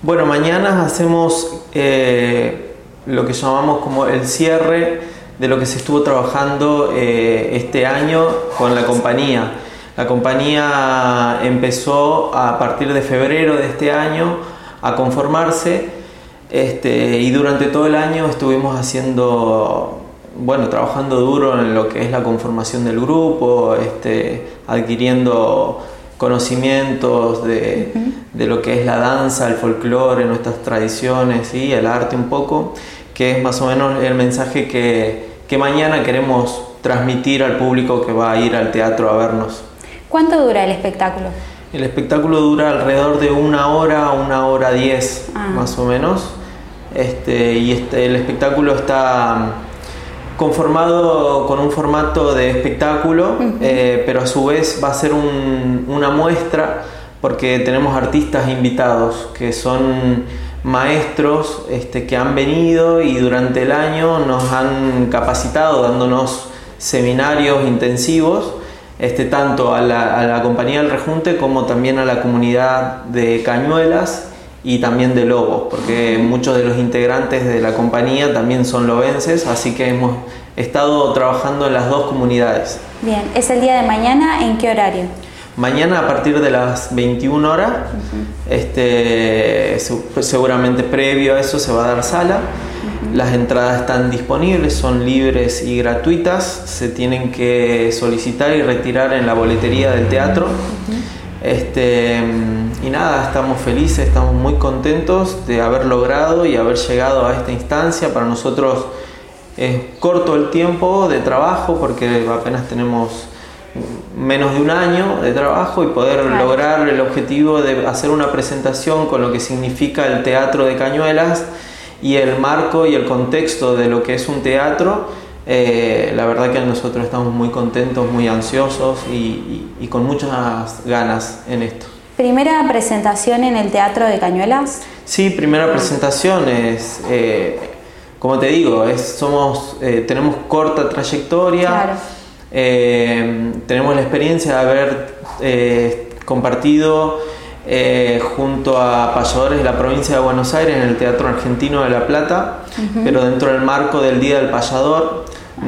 Bueno, mañana hacemos lo que llamamos como el cierre de lo que se estuvo trabajando este año con la compañía. La compañía empezó a partir de febrero de este año a conformarse y durante todo el año estuvimos trabajando duro en lo que es la conformación del grupo, adquiriendo conocimientos de lo que es la danza, el folclore, nuestras tradiciones y el arte un poco, que es más o menos el mensaje que mañana queremos transmitir al público que va a ir al teatro a vernos. ¿Cuánto dura el espectáculo? El espectáculo dura alrededor de 1 hora 10 más o menos. El espectáculo está conformado con un formato de espectáculo, pero a su vez va a ser una muestra porque tenemos artistas invitados que son maestros que han venido y durante el año nos han capacitado dándonos seminarios intensivos, tanto a la compañía del Rejunte como también a la comunidad de Cañuelas y también de Lobos, porque muchos de los integrantes de la compañía también son lobenses, así que hemos estado trabajando en las dos comunidades. Bien, ¿es el día de mañana? ¿En qué horario? Mañana a partir de las 21 horas, seguramente previo a eso se va a dar sala. Las entradas están disponibles, son libres y gratuitas, se tienen que solicitar y retirar en la boletería del teatro. Y nada, estamos felices, estamos muy contentos de haber logrado y haber llegado a esta instancia. Para nosotros es corto el tiempo de trabajo porque apenas tenemos menos de 1 año de trabajo y poder lograr el objetivo de hacer una presentación con lo que significa el teatro de Cañuelas y el marco y el contexto de lo que es un teatro. La verdad que nosotros estamos muy contentos, muy ansiosos y con muchas ganas en esto. ¿Primera presentación en el Teatro de Cañuelas? Sí, primera presentación. Como te digo, tenemos corta trayectoria. Claro. Tenemos la experiencia de haber compartido junto a payadores de la provincia de Buenos Aires en el Teatro Argentino de La Plata, pero dentro del marco del Día del Payador,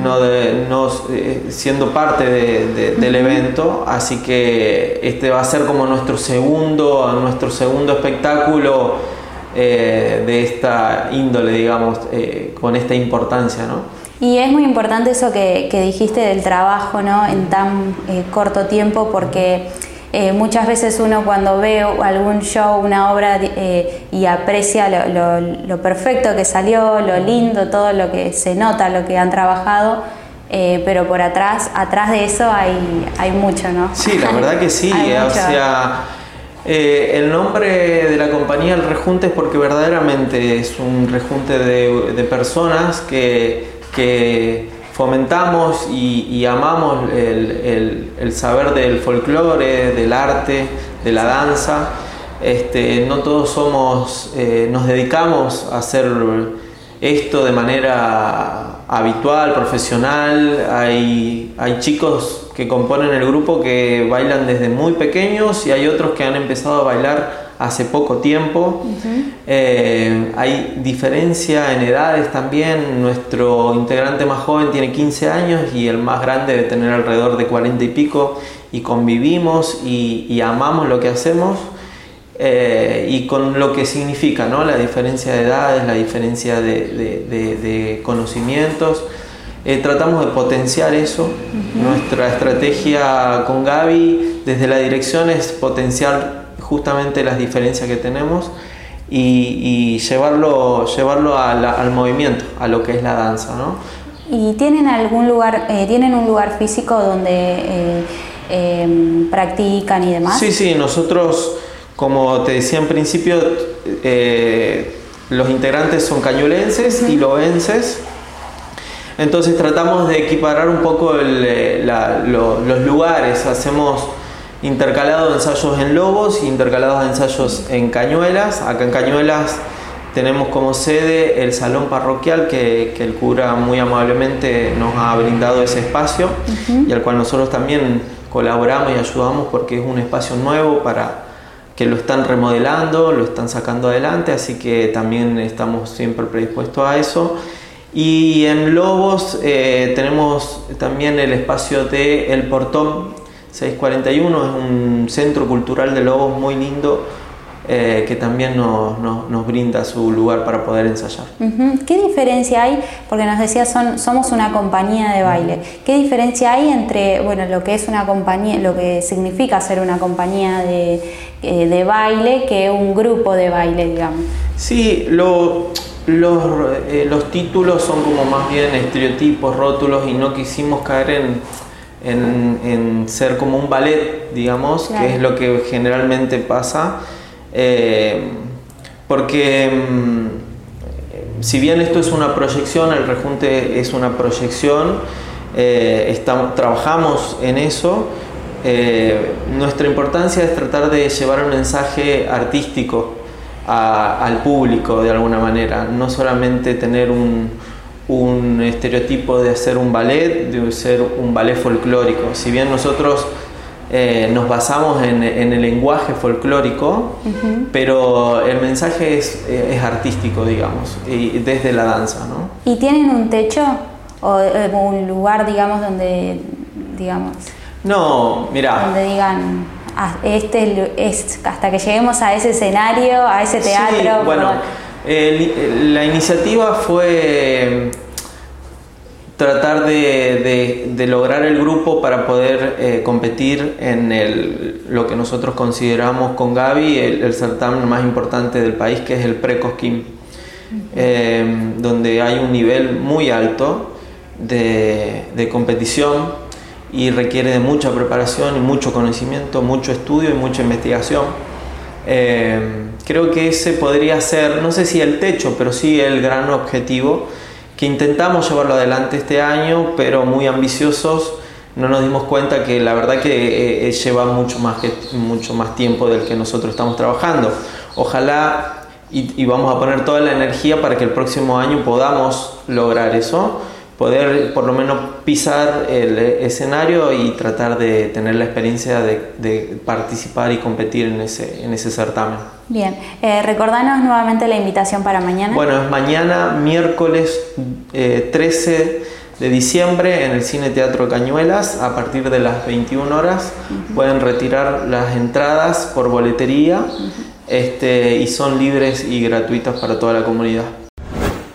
siendo parte del evento, así que este va a ser como nuestro segundo espectáculo de esta índole, digamos, con esta importancia, ¿no? Y es muy importante eso que dijiste del trabajo, ¿no? En tan corto tiempo, porque muchas veces uno cuando ve algún show, una obra y aprecia lo perfecto que salió, lo lindo, todo lo que se nota, lo que han trabajado, pero por atrás de eso hay mucho, ¿no? Sí, la verdad que sí. O sea, el nombre de la compañía El Rejunte es porque verdaderamente es un rejunte de personas que fomentamos y amamos el saber del folclore, del arte, de la danza. No todos nos dedicamos a hacer esto de manera habitual, profesional. Hay chicos que componen el grupo que bailan desde muy pequeños y hay otros que han empezado a bailar hace poco tiempo. Hay diferencia en edades también. Nuestro integrante más joven tiene 15 años y el más grande debe tener alrededor de 40 y pico, y convivimos y amamos lo que hacemos, y con lo que significa, ¿no? La diferencia de edades, la diferencia de conocimientos. Tratamos de potenciar eso. Nuestra estrategia con Gaby desde la dirección es potenciar justamente las diferencias que tenemos y llevarlo al movimiento, a lo que es la danza, ¿no? ¿Y tienen un lugar físico donde practican y demás? Sí, nosotros, como te decía en principio, los integrantes son cañuelenses y lobenses. Entonces tratamos de equiparar un poco los lugares. Hacemos intercalados ensayos en Lobos y intercalados ensayos en Cañuelas. Acá en Cañuelas tenemos como sede el salón parroquial que el cura muy amablemente nos ha brindado ese espacio, y al cual nosotros también colaboramos y ayudamos porque es un espacio nuevo para que lo están remodelando, lo están sacando adelante, así que también estamos siempre predispuestos a eso. Y en Lobos tenemos también el espacio de El Portón 641, es un centro cultural de Lobos muy lindo, que también nos brinda su lugar para poder ensayar. ¿Qué diferencia hay? Porque nos decías, somos una compañía de baile. ¿Qué diferencia hay entre, bueno, lo que es una compañía, lo que significa ser una compañía de baile, que un grupo de baile, digamos? Sí, los títulos son como más bien estereotipos, rótulos, y no quisimos caer en ser como un ballet, digamos, claro, que es lo que generalmente pasa. Porque si bien esto es una proyección, el rejunte es una proyección, trabajamos en eso. Nuestra importancia es tratar de llevar un mensaje artístico al público de alguna manera, no solamente tener un estereotipo de hacer un ballet, de ser un ballet folclórico. Si bien nosotros nos basamos en el lenguaje folclórico, pero el mensaje es artístico, digamos, y desde la danza, ¿no? ¿Y tienen un techo o un lugar, digamos, donde, digamos, no, mira, donde digan, es hasta que lleguemos a ese escenario, a ese teatro? Sí, bueno, la iniciativa fue tratar de lograr el grupo para poder competir en lo que nosotros consideramos con Gaby el certamen más importante del país, que es el Pre-Cosquín, donde hay un nivel muy alto de competición y requiere de mucha preparación y mucho conocimiento, mucho estudio y mucha investigación. Creo que ese podría ser, no sé si el techo, pero sí el gran objetivo, que intentamos llevarlo adelante este año, pero muy ambiciosos. No nos dimos cuenta que la verdad que lleva mucho más tiempo del que nosotros estamos trabajando. Ojalá y vamos a poner toda la energía para que el próximo año podamos lograr eso, poder por lo menos pisar el escenario y tratar de tener la experiencia de participar y competir en ese certamen. Bien, recordanos nuevamente la invitación para mañana. Bueno, es mañana, miércoles 13 de diciembre, en el Cine Teatro Cañuelas, a partir de las 21 horas. Pueden retirar las entradas por boletería, y son libres y gratuitas para toda la comunidad.